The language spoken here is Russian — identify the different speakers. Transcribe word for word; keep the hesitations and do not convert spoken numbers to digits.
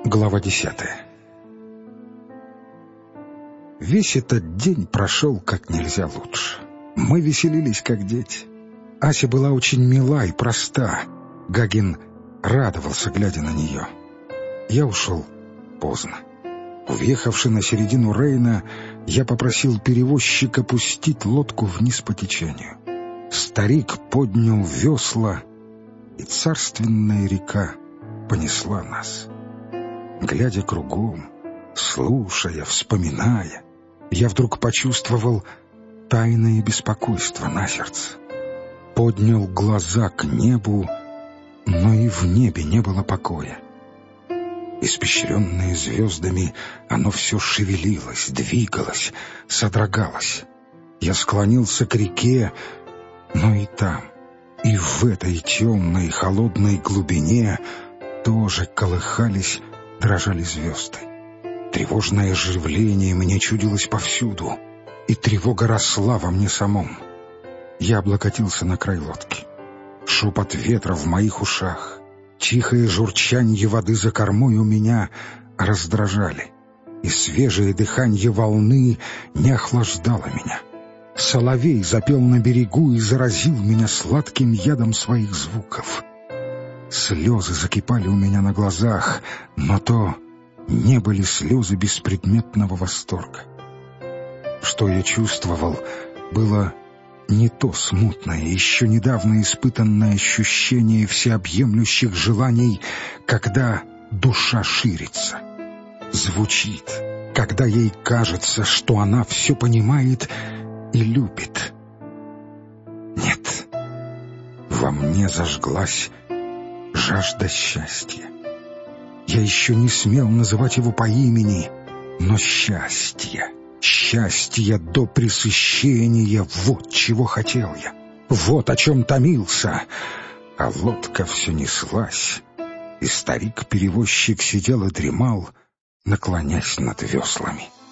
Speaker 1: Глава десятая. Весь этот день прошел как нельзя лучше. Мы веселились, как дети. Ася была очень мила и проста. Гагин радовался, глядя на нее. Я ушел поздно. Въехавши на середину Рейна, я попросил перевозчика пустить лодку вниз по течению. Старик поднял весла, и царственная река понесла нас. Глядя кругом, слушая, вспоминая, я вдруг почувствовал тайное беспокойство на сердце. Поднял глаза к небу, но и в небе не было покоя. Испещренное звездами, оно все шевелилось, двигалось, содрогалось. Я склонился к реке, но и там, и в этой темной холодной глубине тоже колыхались, дрожали звезды. Тревожное оживление мне чудилось повсюду, и тревога росла во мне самом. Я облокотился на край лодки. Шепот ветра в моих ушах, тихое журчанье воды за кормой у меня раздражали, и свежее дыхание волны не охлаждало меня. Соловей запел на берегу и заразил меня сладким ядом своих звуков. Слезы закипали у меня на глазах, но то не были слезы беспредметного восторга. Что я чувствовал, было не то смутное, еще недавно испытанное ощущение всеобъемлющих желаний, когда душа ширится, звучит, когда ей кажется, что она все понимает и любит. Нет, во мне зажглась жажда счастья. Я еще не смел называть его по имени, но счастье, счастье до пресыщения, вот чего хотел я, вот о чем томился. А лодка все неслась, и старик-перевозчик сидел и дремал, наклонясь над веслами.